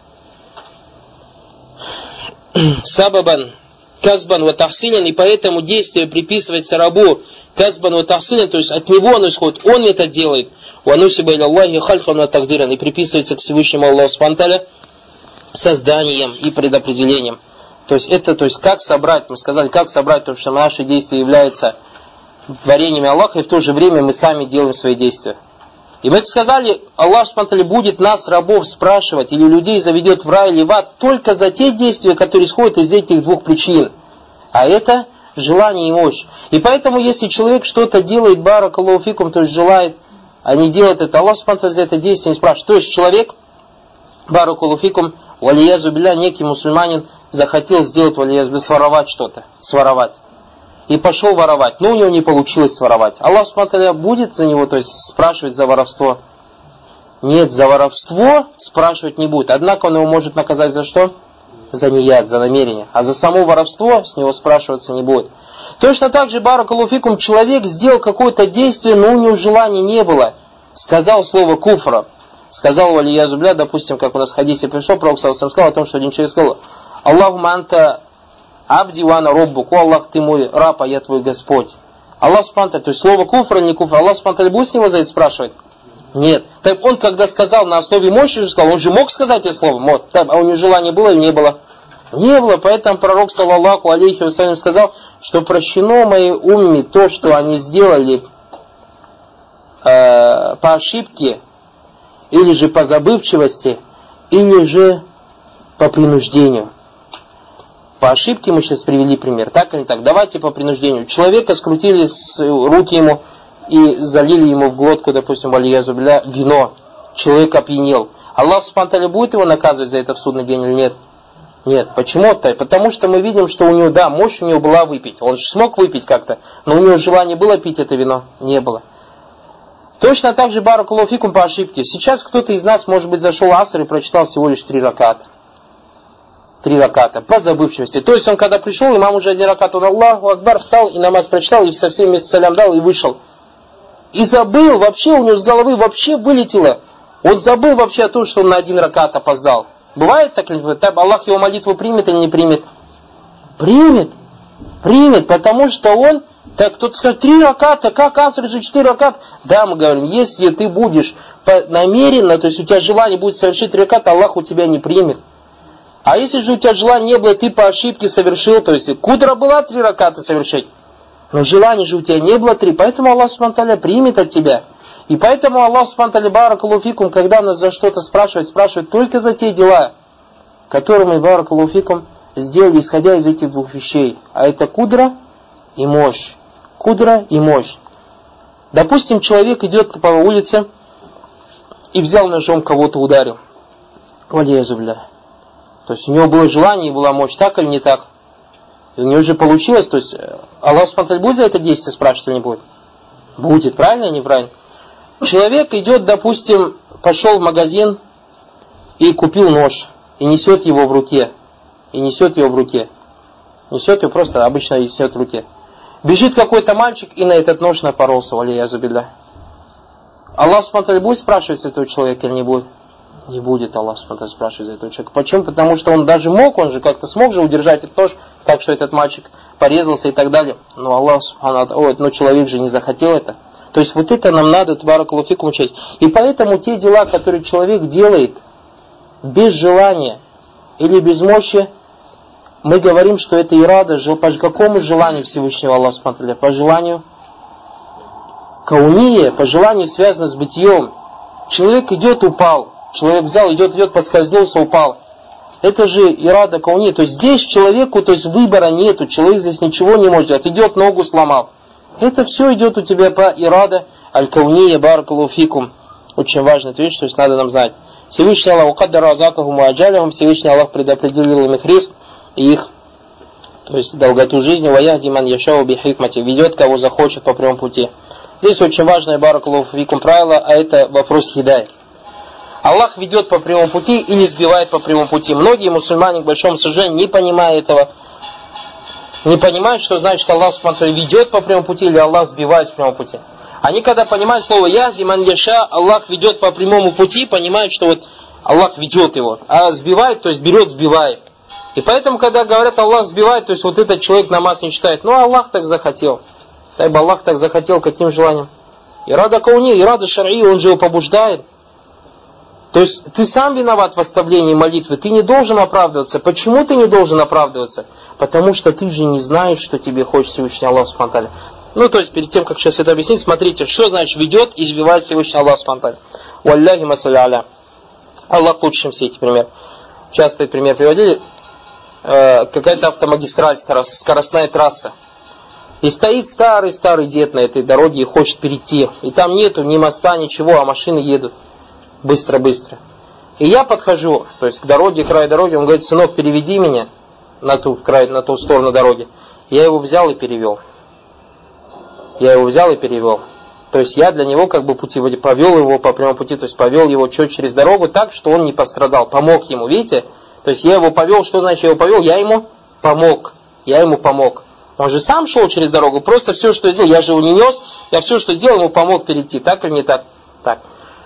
сабабан казбан ва тахсилин, и поэтому действие приписывается рабу казбан ва тахсилин, то есть от него оно исходит, он это делает. Ва нусиба иля Аллахи хальхан ва тагдиран, и приписывается к Всевышнему Аллаху субхану ва тааля созданием и предопределением. То есть это, то есть как собрать, мы сказали, как собрать то, что наши действия являются творениями Аллаха, и в то же время мы сами делаем свои действия. И мы сказали, Аллах субхану ва тааля будет нас, рабов, спрашивать, или людей заведет в рай или в ад, только за те действия, которые исходят из этих двух причин. А это желание и мощь. И поэтому, если человек что-то делает, баракаллаху фикум, то есть желает, а не делает это, Аллах субхану ва тааля за это действие не спрашивает. То есть человек, баракаллаху фикум, валиязу билля, некий мусульманин захотел сделать, валиязу билля, своровать что-то, своровать. И пошел воровать, но у него не получилось своровать. Аллах субхану ва тааля будет за него, то есть спрашивать за воровство? Нет, за воровство спрашивать не будет. Однако он его может наказать за что? За нияд, за намерение. А за само воровство с него спрашиваться не будет. Точно так же, баракаллаху фикум, человек сделал какое-то действие, но у него желания не было. Сказал слово куфра. Сказал валиязу билля, допустим, как у нас в хадисе пришло, пророк саллаллаху алейхи ва саллям сказал о том, что один человек сказал: Аллахумма анта абди вана роббук, о Аллах, ты мой раб, а я твой Господь. Аллах субхану ва тааля, то есть слово куфра, не куфра, Аллах субхану ва тааля будет с него за это спрашивать? Нет. Так он, когда сказал на основе мощи, же сказал, он же мог сказать это слово, мог. Так, а у него желания было или не было? Не было. Поэтому пророк саллаллаху алейхи ва саллям сказал, что прощено моей умме то, что они сделали э, по ошибке, или же по забывчивости, или же по принуждению. По ошибке мы сейчас привели пример, так или так. Давайте по принуждению. Человека скрутили руки ему и залили ему в глотку, допустим, валиязу билля, вино. Человек опьянел. Аллах субхану ва тааля будет его наказывать за это в судный день или нет? Нет. Почему-то? Потому что мы видим, что у него, да, мощь у него была выпить. Он же смог выпить как-то, но у него желание было пить это вино? Не было. Точно так же, баракаллаху фикум, по ошибке. Сейчас кто-то из нас, может быть, зашел аср и прочитал всего лишь три раката. Три раката, по забывчивости. То есть он, когда пришел, имам уже один ракат, он Аллаху Акбар, встал и намаз прочитал, и со всеми вместе салям дал, и вышел. И забыл, вообще у него с головы вообще вылетело. Он забыл вообще о том, что он на один ракат опоздал. Бывает так ли? Аллах его молитву примет или не примет? Примет. Примет, потому что он, так кто-то скажет, три раката, как аср же четыре раката? Да, мы говорим, если ты будешь намеренно, то есть у тебя желание будет совершить три раката, Аллах у тебя не примет. А если же у тебя желания не было, ты по ошибке совершил, то есть кудра была три раката совершить, но желания же у тебя не было три, поэтому Аллах субхану ва тааля примет от тебя. И поэтому Аллах субхану ва тааля, баракаллаху фикум, когда нас за что-то спрашивает, спрашивает только за те дела, которые мы, баракаллаху фикум, сделали, исходя из этих двух вещей. А это кудра и мощь. Кудра и мощь. Допустим, человек идет по улице и взял ножом кого-то, ударил. Валиязубля. То есть у него было желание и была мощь, так или не так? И у него же получилось, то есть Аллах Субхану будет за это действие спрашивать или не будет? Будет, правильно или неправильно? Человек идет, допустим, пошел в магазин и купил нож, и несет его в руке. И несет его в руке. Несет его просто, обычно несет в руке. Бежит какой-то мальчик и на этот нож напоролся, валиязубилля. Аллах Субхану будет спрашивать с этого человека или не будет? Не будет Аллах Субхану спрашивать за этого человека. Почему? Потому что он даже мог, он же как-то смог же удержать этот нож, так что этот мальчик порезался и так далее. Но Аллах Субхану, ой, но человек же не захотел это. То есть вот это нам надо, баракаллаху фикум, учесть. И поэтому те дела, которые человек делает без желания или без мощи, мы говорим, что это ирада, по какому желанию Всевышнего Аллаха Субхану, по желанию кауния, по желанию связано с бытием. Человек идет, упал. Человек взял, идет, идет, подскользнулся, упал. Это же ирада кауния. То есть здесь человеку, то есть выбора нету. Человек здесь ничего не может делать. Идет, ногу сломал. Это все идет у тебя по ирада аль-кауния, баракаллаху фикум. Очень важная вещь, то есть надо нам знать. Всевышний Аллах, укаддара азакахум аджалихум, Всевышний Аллах предопределил им их риск и их, то есть долготу жизни, ваяхди ман яшау бихикмати, ведет кого захочет по прямому пути. Здесь очень важное баракаллаху фикум правило, а это вопрос хидай. Аллах ведет по прямому пути и не сбивает по прямому пути. Многие мусульмане, к большому сожалению, не понимая этого, не понимают, что значит Аллах Субхану ведет по прямому пути или Аллах сбивает с прямого пути. Они, когда понимают слово «Яхди ман яша», Аллах ведет по прямому пути, понимают, что вот Аллах ведет его. А сбивает, то есть берет, сбивает. И поэтому, когда говорят Аллах сбивает, то есть вот этот человек намаз не читает. Ну, Аллах так захотел. Так бы Аллах так захотел, каким желанием? Ирада кауни, ирада шар'и, он же его побуждает. То есть ты сам виноват в оставлении молитвы, ты не должен оправдываться. Почему ты не должен оправдываться? Потому что ты же не знаешь, что тебе хочет Всевышний Аллах Субхану ва тааля. Ну, то есть, перед тем, как сейчас это объяснить, смотрите, что значит ведет и сбивает Всевышний Аллах Субхану ва тааля. Валляхи масалля аля. Аллах лучше, чем все эти примеры. Частый пример приводили. Э, какая-то автомагистраль, скоростная трасса. И стоит старый-старый дед на этой дороге и хочет перейти. И там нету ни моста, ничего, а машины едут. Быстро-быстро. И я подхожу, то есть к дороге, к краю дороги, он говорит: сынок, переведи меня на ту, край, на ту сторону дороги. Я его взял и перевел. Я его взял и перевел. То есть я для него как бы пути повел его по прямому пути, то есть повел его чуть через дорогу так, что он не пострадал, помог ему, видите? То есть я его повел, что значит я его повел? Я ему помог, я ему помог. Он же сам шел через дорогу, просто все, что сделал, я же его не нес, я все, что сделал, ему помог перейти, так или не так? Так.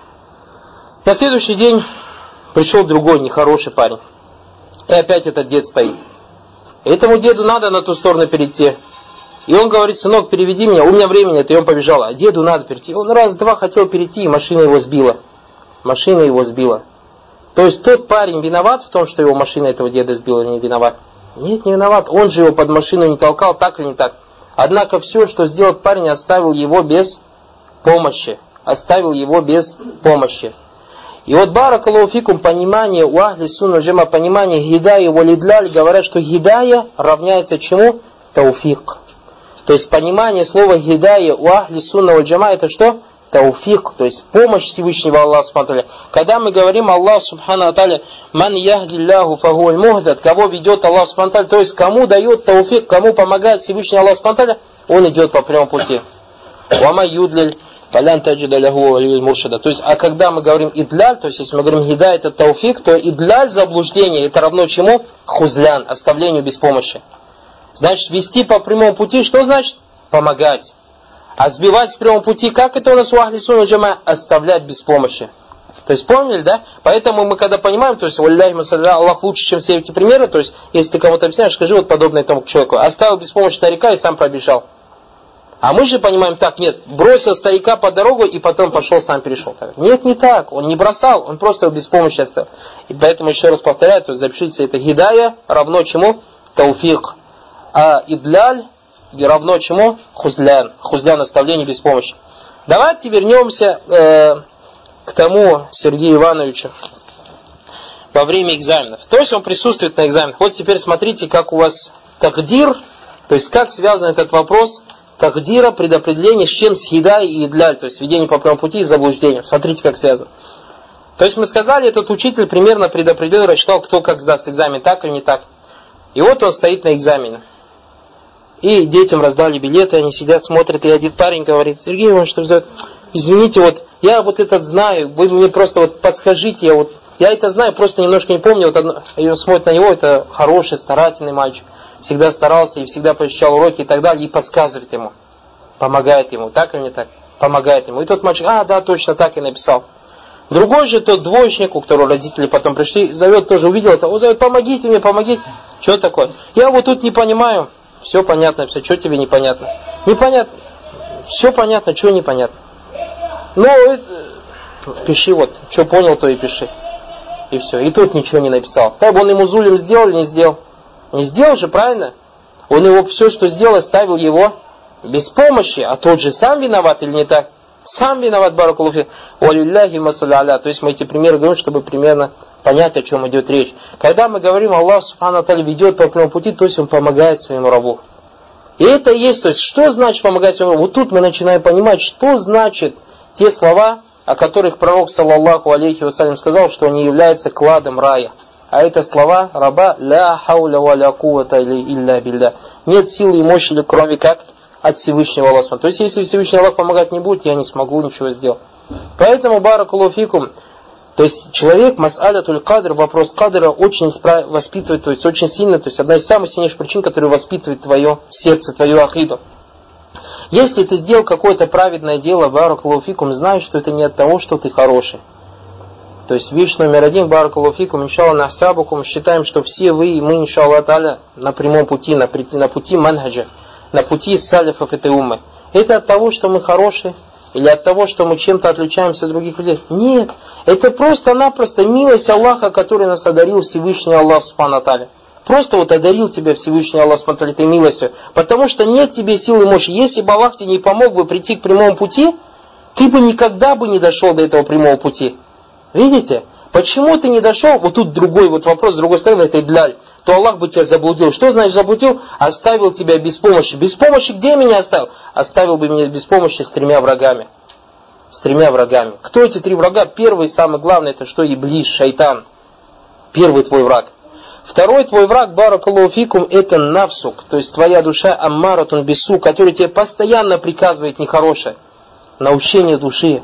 На следующий день пришел другой нехороший парень. И опять этот дед стоит. Этому деду надо на ту сторону перейти. И он говорит: сынок, переведи меня, у меня времени нет, и он побежал. А деду надо перейти. Он раз-два хотел перейти, и машина его сбила. Машина его сбила. То есть тот парень виноват в том, что его машина этого деда сбила, или не виноват? Нет, не виноват. Он же его под машину не толкал, так или не так. Однако все, что сделал парень, оставил его без помощи. Оставил его без помощи. И вот баракаллаху фикум, понимание у ахли сунна джама, понимание гидая валидляль, говорят, что гидая равняется чему? Тауфик. То есть понимание слова гидая у ахли сунна валь джама это что? Тауфик, то есть помощь Всевышнего Аллаха субхану ва тааля. Когда мы говорим Аллах субхану ва тааля, ман яхдилляху фахуаль мухдад, кого ведет Аллах субхану ва тааля, то есть кому дает тауфик, кому помогает Всевышний Аллах субхану ва тааля, он идет по прямому пути. Вама юдлиль фалян таджида лаху валиюль муршида. То есть, а когда мы говорим идляль, то есть если мы говорим гидай это тауфик, то идляль заблуждение это равно чему? Хузлян, оставлению без помощи. Значит, вести по прямому пути, что значит? Помогать. А сбивать с прямого пути, как это у нас у ахли сунна джама? Оставлять без помощи. То есть, помнили, да? Поэтому мы когда понимаем, то есть, валляхи масалля, Аллах лучше, чем все эти примеры, то есть, если ты кому-то объясняешь, скажи вот подобное этому человеку. Оставил без помощи старика и сам пробежал. А мы же понимаем так, нет, бросил старика по дорогу и потом пошел, сам перешел. Нет, не так, он не бросал, он просто без помощи оставил. И поэтому еще раз повторяю, то есть запишите, это гидая равно чему? Тауфик. А идляль равно чему? Хузлян. Хузлян, оставление без помощи. Давайте вернемся э, к тому Сергею Ивановичу. во время экзаменов. То есть он присутствует на экзаменах. Вот теперь смотрите, как у вас такдир, то есть как связан этот вопрос такдира, предопределения, с чем, с хидай и идляль, то есть ведение по прямому пути и заблуждением. Смотрите, как связано. То есть мы сказали, этот учитель примерно предопределил, рассчитал, кто как сдаст экзамен, так или не так. И вот он стоит на экзамене. И детям раздали билеты, они сидят, смотрят, и один парень говорит: Сергей Иванович, что взять? Извините, вот я вот этот знаю, вы мне просто вот подскажите, я вот я это знаю, просто немножко не помню. Вот одно, и он смотрит на него, это хороший, старательный мальчик, всегда старался и всегда посещал уроки и так далее, и подсказывает ему, помогает ему, так или не так, помогает ему. И тот мальчик: а, да, точно так и написал. Другой же, тот двоечник, у которого родители потом пришли, зовет, тоже увидел это, он зовет: помогите мне, помогите. Что такое? Я вот тут не понимаю. Все понятно, все, что тебе непонятно? Непонятно. Все понятно, что непонятно? Ну, пиши вот, что понял, то и пиши. И все. И тут ничего не написал. Так бы он ему зулим сделал или не сделал? Не сделал же, правильно? Он его все, что сделал, оставил его без помощи. А тот же сам виноват или не так? Сам виноват, баракалуфи. Валилляхи масалля аля. То есть мы эти примеры говорим, чтобы примерно понять, о чем идет речь. Когда мы говорим, Аллах субхану ва тааля ведет по прямому пути, то есть он помогает своему рабу. И это и есть, то есть что значит помогать своему рабу? Вот тут мы начинаем понимать, что значит те слова, о которых пророк, саллаллаху алейхи вассалям, сказал, что они являются кладом рая. А это слова раба ля хауля ва ля куввата илля билля. Нет силы и мощи, кроме как от Всевышнего Аллаха. То есть если Всевышний Аллах помогать не будет, я не смогу ничего сделать. Поэтому, баракаллаху фикум, то есть человек, мас'алятуль кадр, вопрос кадра очень воспитывает, то есть очень сильно, то есть одна из самых сильнейших причин, которая воспитывает твое сердце, твою акиду. Если ты сделал какое-то праведное дело, баракаллаху фикум, знай, что это не от того, что ты хороший. То есть вещь номер один, баракаллаху фикум, иншалла нахсабукум, считаем, что все вы и мы, иншалла та'аля, на прямом пути, на, на пути манхаджа, на пути салифов этой уммы. Это от того, что мы хорошие? Или от того, что мы чем-то отличаемся от других людей? Нет. Это просто-напросто милость Аллаха, который нас одарил Всевышний Аллах субхану ва тааля. Просто вот одарил тебя Всевышний Аллах субхану ва тааля этой милостью. Потому что нет тебе силы и мощи. Если бы Аллах тебе не помог бы прийти к прямому пути, ты бы никогда бы не дошел до этого прямого пути. Видите? Почему ты не дошел? Вот тут другой вот вопрос, с другой стороны, это идляль. То Аллах бы тебя заблудил. Что значит заблудил? Оставил тебя без помощи. Без помощи где меня оставил? Оставил бы меня без помощи с тремя врагами. С тремя врагами. Кто эти три врага? Первый, самый главный, это что? Иблис, шайтан. Первый твой враг. Второй твой враг, баракаллаху фикум, это нафсук. То есть твоя душа аммаратун бису, который тебе постоянно приказывает нехорошее. Научение души.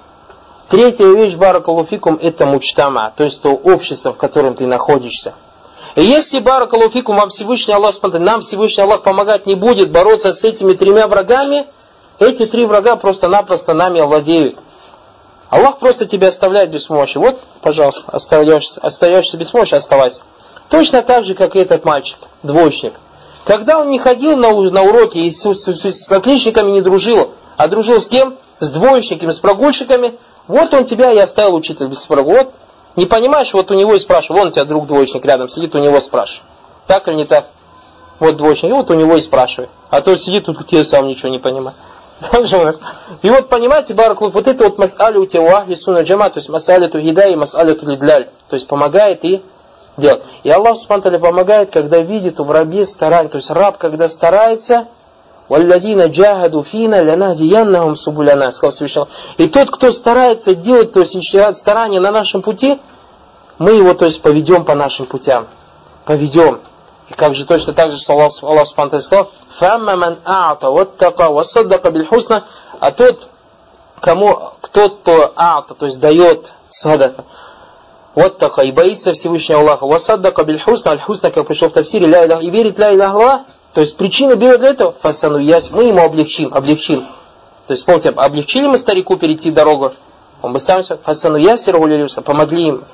Третья вещь, баракаллаху фикум, это мучтама. То есть то общество, в котором ты находишься. И если, баракаллаху фикум, вам Всевышний Аллах, нам Всевышний Аллах помогать не будет бороться с этими тремя врагами, эти три врага просто-напросто нами овладеют. Аллах просто тебя оставляет без помощи. Вот, пожалуйста, остаешься, остаешься без помощи, оставайся. Точно так же, как и этот мальчик, двоечник. Когда он не ходил на, на уроки и с, с, с отличниками не дружил, а дружил с кем? С двоечниками, с прогульщиками, вот он тебя и оставил учитель без прогула. Вот, не понимаешь, вот у него и спрашивай. Вон у тебя друг двоечник рядом сидит, у него спрашивай. Так или не так? Вот двоечник, вот у него и спрашивай. А то сидит, тут я сам ничего не понимаю. Так же у нас. И вот понимаете, баракаллаху, вот это вот мас'аля у тебя у ахли сунна джама, то есть мас'аля ту хидай и мас'аля ту лидляль. То есть помогает и делает. И Аллах субхану ва тааля помогает, когда видит в рабе старание. То есть раб, когда старается, валлазина джахаду фина лянахдияннахум субуляна, сказал Всевышний. И тот, кто старается делать, то есть старание на нашем пути, мы его, то есть, поведем по нашим путям. Поведем. И как же точно так же Аллах субхану ва тааля сказал: «Фамма ман а'та ваттака вассаддака биль-хусна», а тот, кому, кто то а'та, то есть дает садака, ваттака, и боится Всевышнего Аллаха, вассаддака биль-хусна, аль-хусна, как пришло в тафсире, ля илях, и верит ля илях Аллах, то есть причина берет для этого, фасану ясь, мы ему облегчим, облегчим. То есть помните, облегчили мы старику перейти дорогу, он бы сам все, фасану ясиру лилюса, помогли им.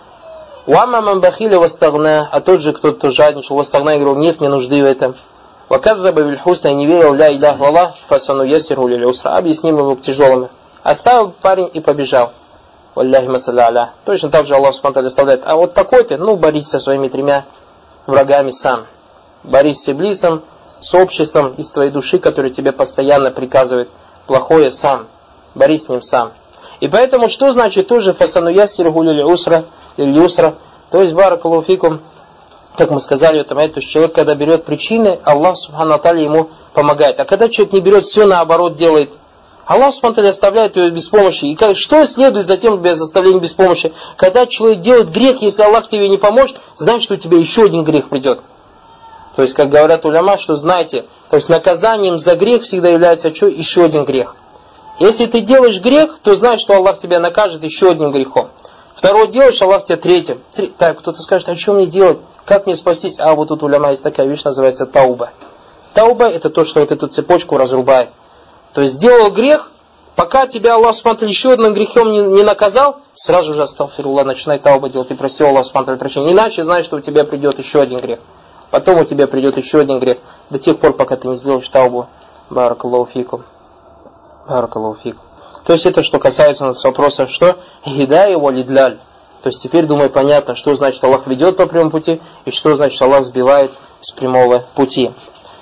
Уамма ман бахиля вастагна, а тот же, кто-то жадничал, вастагна, и говорил: нет мне нужды в этом. Вакадзаба биль-хусна, и не верил, ля илях Аллах, фасану ясиру лилюсра, объясним ему к тяжелому. Оставил парень и побежал. Валляхи масалля аля. Точно так же Аллах субхану ва тааля оставляет. А вот такой ты, ну, борись со своими тремя врагами сам. Борись с иблисом, с обществом из твоей души, который тебе постоянно приказывает плохое, сам. Борись с ним сам. И поэтому, что значит тоже фасану яссиру лиль усра, лиль усра, То есть, баракаллаху фикум, как мы сказали в этом аяте, то есть человек, когда берет причины, Аллах субхану тааля ему помогает. А когда человек не берет, все наоборот делает, Аллах субхану тааля оставляет его без помощи. И как, что следует за тем без оставления без помощи? Когда человек делает грех, если Аллах тебе не поможет, знай, что у тебя еще один грех придет. То есть, как говорят уляма, что знаете, то есть наказанием за грех всегда является что? Еще один грех. Если ты делаешь грех, то знай, что Аллах тебя накажет еще одним грехом. Второй делаешь, Аллах тебя третьим. Три... Так, кто-то скажет, а что мне делать? Как мне спастись? А вот тут уляма есть такая вещь, называется тауба. Тауба это то, что вот эту цепочку разрубает. То есть сделал грех, пока тебя Аллах субхану еще одним грехом не, не наказал, сразу же астагфируллах, начинай тауба делать и проси Аллах субхану прощения. Иначе знай, что у тебя придет еще один грех. Потом у тебя придет еще один грех. До тех пор, пока ты не сделаешь таубу. Баракаллаху фикум. Баракаллаху фикум. То есть это что касается у нас вопроса, что гидая валидляль. То есть теперь, думаю, понятно, что значит Аллах ведет по прямому пути, и что значит Аллах сбивает с прямого пути.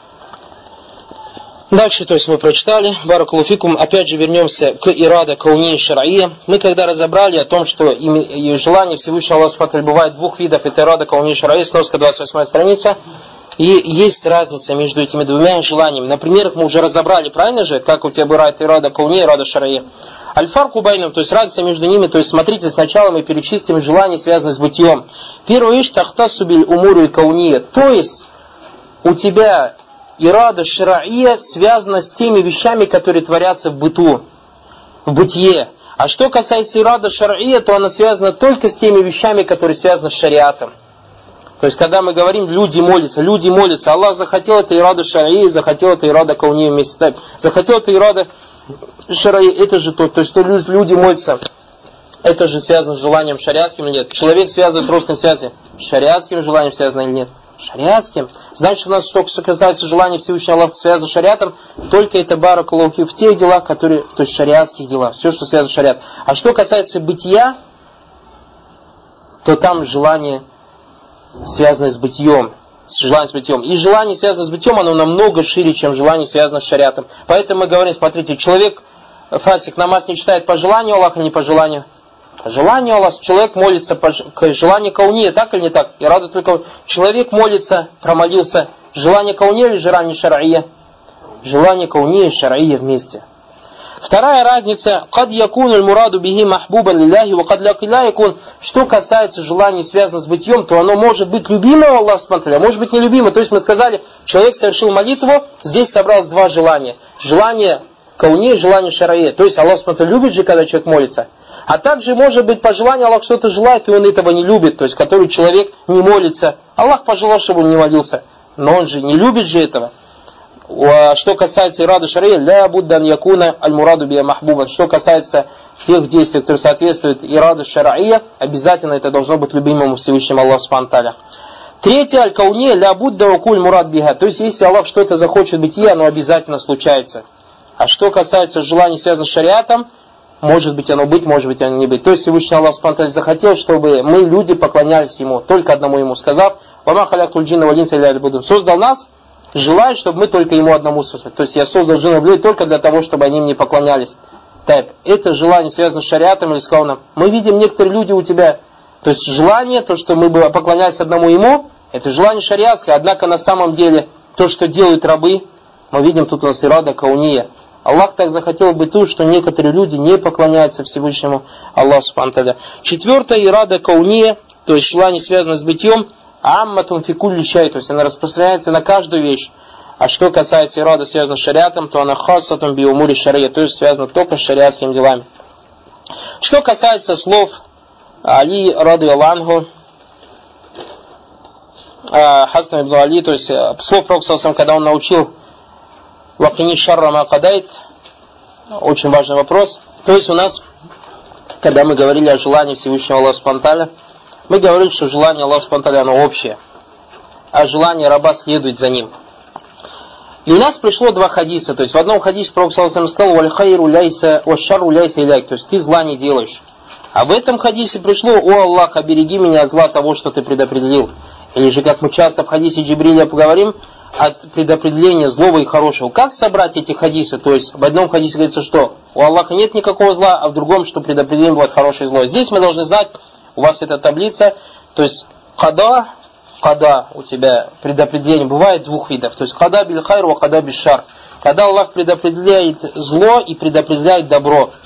Дальше, то есть мы прочитали, баракаллаху фикум, опять же вернемся к ирада кауни шар'ия. Мы когда разобрали о том, что желание Всевышнего Аллаха субхану тааля бывает двух видов, это ирада кауни шар'ия, сноска двадцать восьмая страница, и есть разница между этими двумя желаниями. Например, мы уже разобрали, правильно же, как у тебя бывает ирада кауни, ирада шар'ия. Аль-фарку байнум, то есть разница между ними, то есть смотрите, сначала мы перечислим желания, связанные с бытием. Первая вещь, тахтасу биль умуру и кауния, то есть у тебя ирада шар'ия связана с теми вещами, которые творятся в быту, в бытие. А что касается ирада шар'ия, то она связана только с теми вещами, которые связаны с шариатом. То есть, когда мы говорим, люди молятся, люди молятся, Аллах захотел это ирада шар'ия, захотел это ирада кауния вместе. Так, захотел это ирада шар'ия, это же то, то есть, что люди молятся, это же связано с желанием шариатским или нет. Человек связывает родственные связи, с шариатским желанием связано или нет. Шариатским. Значит, у нас, что касается желания Всевышнего Аллаха, связано с шариатом, только это баракаллаху в тех делах, которые, то есть шариатских делах, все, что связано с шариатом. А что касается бытия, то там желание, связанное с бытием, с желанием с бытием. И желание, связанное с бытием, оно намного шире, чем желание, связанное с шариатом. Поэтому мы говорим, смотрите, человек, фасик, намаз не читает по желанию Аллаха, не по желанию. По желанию Аллаха, человек молится по желанию кауния, так или не так? И рада только человек молится, промолился, желание кауния или желание шар'ия? Желание кауния и шар'ия вместе. Вторая разница, кад якун аль-мураду бихи махбубан лилляхи, ва кад ла якун. Что касается желаний, связанных с бытием, то оно может быть любимым Аллаху субхану тааля, а может быть нелюбимым. То есть мы сказали, человек совершил молитву, здесь собралось два желания. Желание кауния и желание шар'ия. То есть Аллах субхану тааля любит же, когда человек молится. А также, может быть, по желанию Аллах что-то желает, и он этого не любит, то есть, который человек не молится. Аллах пожелал, чтобы он не молился, но он же не любит же этого. Что касается ирады шар'ия, ля буддан якуна аль-мураду биа махбубан. Что касается тех действий, которые соответствуют ираду шар'ия, обязательно это должно быть любимым Всевышним Аллаху субхану тааля. Третье, аль-кауния, ля будда вакуль мурад биха. То есть, если Аллах что-то захочет бытие, оно обязательно случается. А что касается желаний, связанных с шариатом, может быть оно быть, может быть оно не быть. То есть Всевышний Аллах субхану тааля захотел, чтобы мы, люди, поклонялись Ему, только одному Ему, сказав, «Вама халяктуль джинна валь инса илля ли'будун». Создал нас, желает, чтобы мы только Ему одному создали. То есть я создал джиннов и людей только для того, чтобы они мне поклонялись. Так, это желание связано с шариатом или с кауном. Мы видим, некоторые люди у тебя, то есть желание, то, что мы бы поклонялись одному Ему, это желание шариатское, однако на самом деле то, что делают рабы, мы видим тут у нас ирада кауния. Аллах так захотел бы то, что некоторые люди не поклоняются Всевышнему Аллаху субхану тааля. Четвертое, ирада кауния, то есть желание, связанное с бытием, амматун фи кулли шай, то есть она распространяется на каждую вещь. А что касается ирада, связанного с шариатом, то она хассатун би умури шария, то есть связана только с шариатскими делами. Что касается слов Али ради Аллаху, Хасан ибн Али, то есть слов Пророка, когда он научил «Вакини шарра ма кадайт», очень важный вопрос. То есть у нас, когда мы говорили о желании Всевышнего Аллаха субхану тааля, мы говорили, что желание Аллаха субхану тааля, оно общее, а желание раба следует за ним. И у нас пришло два хадиса, то есть в одном хадисе Пророк сказал «Валь хайру ляйса, валь шарру ляйса иляйк», то есть ты зла не делаешь. А в этом хадисе пришло «О Аллах, обереги меня от зла того, что ты предопределил». Или же, как мы часто в хадисе Джибриля поговорим, от предопределения злого и хорошего. Как собрать эти хадисы? То есть в одном хадисе говорится, что у Аллаха нет никакого зла, а в другом, что предопределение бывает хорошее и зло. Здесь мы должны знать, у вас эта таблица, То есть када, када у тебя предопределение бывает двух видов. То есть када биль хайр ва када биль шар. Когда Аллах предопределяет зло и предопределяет добро.